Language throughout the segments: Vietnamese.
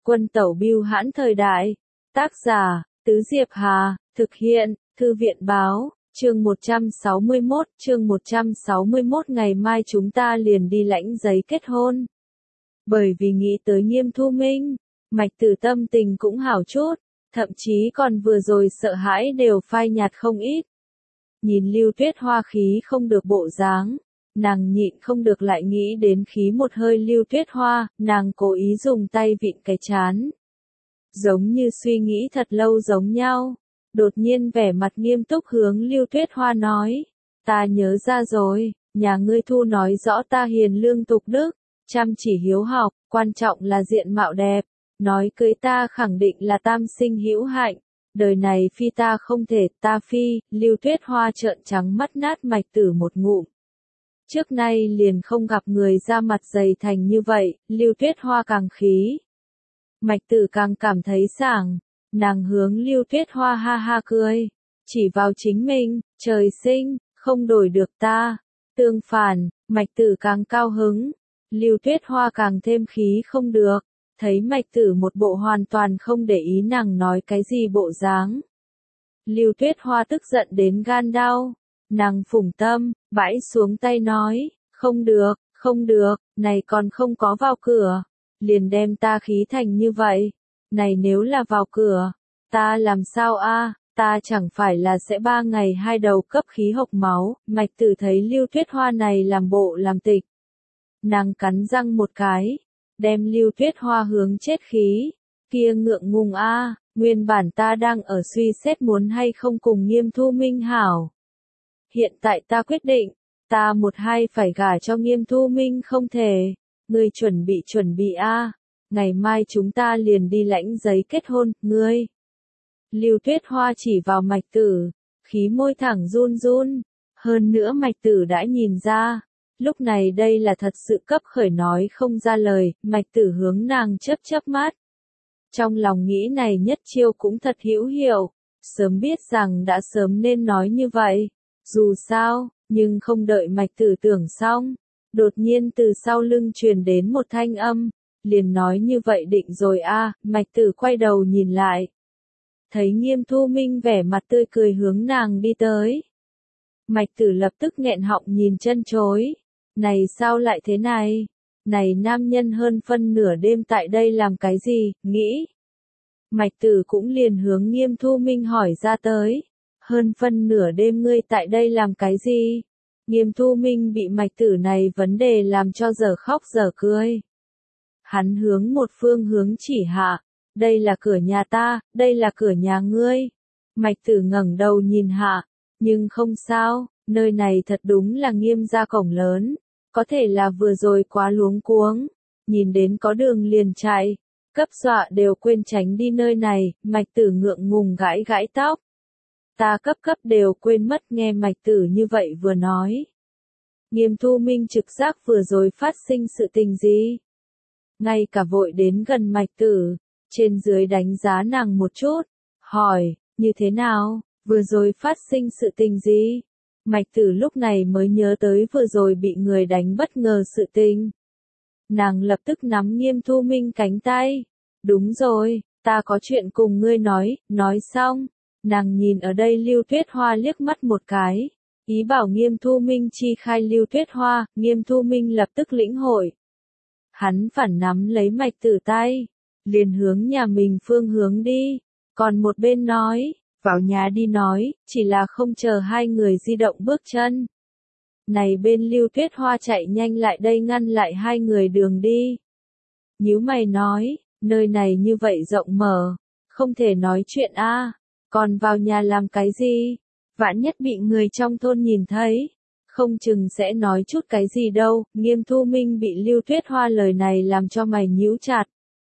Quân tẩu bưu hãn thời đại. Tác giả, Tứ Diệp Hà, thực hiện, Thư viện báo, chương 161, ngày mai chúng ta liền đi lãnh giấy kết hôn. Bởi vì nghĩ tới Nghiêm Thu Minh, Mạch Tử tâm tình cũng hảo chút, thậm chí còn vừa rồi sợ hãi đều phai nhạt không ít. Nhìn Lưu Tuyết Hoa khí không được bộ dáng, nàng nhịn không được lại nghĩ đến khí một hơi Lưu Tuyết Hoa, nàng cố ý dùng tay vịn cái trán. Giống như suy nghĩ thật lâu giống nhau, đột nhiên vẻ mặt nghiêm túc hướng Lưu Tuyết Hoa nói, ta nhớ ra rồi, nhà ngươi Thu nói rõ ta hiền lương tục đức, chăm chỉ hiếu học, quan trọng là diện mạo đẹp, nói cưới ta khẳng định là tam sinh hữu hạnh, đời này phi ta không thể, ta phi. Lưu Tuyết Hoa trợn trắng mắt nát Mạch Tử một ngụm. Trước nay liền không gặp người ra mặt dày thành như vậy, Lưu Tuyết Hoa càng khí. Mạch Tử càng cảm thấy sảng, nàng hướng Lưu Tuyết Hoa ha ha cười, chỉ vào chính mình, trời sinh, không đổi được ta. Tương phản, Mạch Tử càng cao hứng, Lưu Tuyết Hoa càng thêm khí không được, thấy Mạch Tử một bộ hoàn toàn không để ý nàng nói cái gì bộ dáng. Lưu Tuyết Hoa tức giận đến gan đau, nàng phủng tâm, bãi xuống tay nói, không được, này còn không có vào cửa, liền đem ta khí thành như vậy, này nếu là vào cửa, ta làm sao a? Ta chẳng phải là sẽ 3 ngày 2 đầu cấp khí hộc máu. Mạch Tử thấy Lưu Tuyết Hoa này làm bộ làm tịch, nàng cắn răng một cái, đem Lưu Tuyết Hoa hướng chết khí, kia ngượng ngùng a, nguyên bản ta đang ở suy xét muốn hay không cùng Nghiêm Thu Minh hảo. Hiện tại ta quyết định, ta một hai phải gả cho Nghiêm Thu Minh không thể, ngươi chuẩn bị a, ngày mai chúng ta liền đi lãnh giấy kết hôn, ngươi. Lưu Tuyết Hoa chỉ vào Mạch Tử, khí môi thẳng run run, hơn nữa Mạch Tử đã nhìn ra. Lúc này đây là thật sự cấp khởi nói không ra lời, Mạch Tử hướng nàng chớp mắt. Trong lòng nghĩ này nhất chiêu cũng thật hữu hiệu, sớm biết rằng đã sớm nên nói như vậy. Dù sao, nhưng không đợi Mạch Tử tưởng xong, đột nhiên từ sau lưng truyền đến một thanh âm, liền nói như vậy định rồi a. Mạch Tử quay đầu nhìn lại, thấy Nghiêm Thu Minh vẻ mặt tươi cười hướng nàng đi tới. Mạch Tử lập tức nghẹn họng nhìn chân chối. Này sao lại thế này? Này nam nhân hơn phân nửa đêm tại đây làm cái gì, nghĩ? Mạch Tử cũng liền hướng Nghiêm Thu Minh hỏi ra tới. Hơn phân nửa đêm ngươi tại đây làm cái gì? Nghiêm Thu Minh bị Mạch Tử này vấn đề làm cho dở khóc dở cười. Hắn hướng một phương hướng chỉ hạ. Đây là cửa nhà ta, đây là cửa nhà ngươi. Mạch Tử ngẩng đầu nhìn hạ. Nhưng không sao, nơi này thật đúng là Nghiêm gia cổng lớn. Có thể là vừa rồi quá luống cuống, nhìn đến có đường liền chạy, cấp dọa đều quên tránh đi nơi này. Mạch Tử ngượng ngùng gãi tóc. Ta cấp đều quên mất. Nghe Mạch Tử như vậy vừa nói. Nghiêm Thu Minh trực giác vừa rồi phát sinh sự tình gì. Ngay cả vội đến gần Mạch Tử, trên dưới đánh giá nàng một chút, hỏi, như thế nào, vừa rồi phát sinh sự tình gì? Mạch Tử lúc này mới nhớ tới vừa rồi bị người đánh bất ngờ sự tình. Nàng lập tức nắm Nghiêm Thu Minh cánh tay. Đúng rồi, ta có chuyện cùng ngươi nói xong. Nàng nhìn ở đây Lưu Tuyết Hoa liếc mắt một cái. Ý bảo Nghiêm Thu Minh chi khai Lưu Tuyết Hoa, Nghiêm Thu Minh lập tức lĩnh hội. Hắn phản nắm lấy Mạch Tử tay, liền hướng nhà mình phương hướng đi. Còn một bên nói. Vào nhà đi nói, chỉ là không chờ hai người di động bước chân. Này bên Lưu Tuyết Hoa chạy nhanh lại đây ngăn lại hai người đường đi. Nhíu mày nói, nơi này như vậy rộng mở, không thể nói chuyện a, còn vào nhà làm cái gì? Vạn nhất bị người trong thôn nhìn thấy, không chừng sẽ nói chút cái gì đâu. Nghiêm Thu Minh bị Lưu Tuyết Hoa lời này làm cho mày nhíu chặt.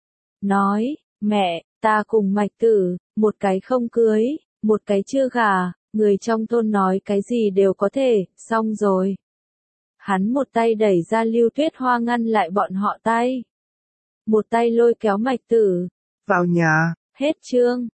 Nói, mẹ, ta cùng Mạch Tử, một cái không cưới. Một cái chưa gả, người trong thôn nói cái gì đều có thể, xong rồi. Hắn một tay đẩy ra Lưu Tuyết Hoa ngăn lại bọn họ tay. Một tay lôi kéo Mạch Tử. Vào nhà, hết chương.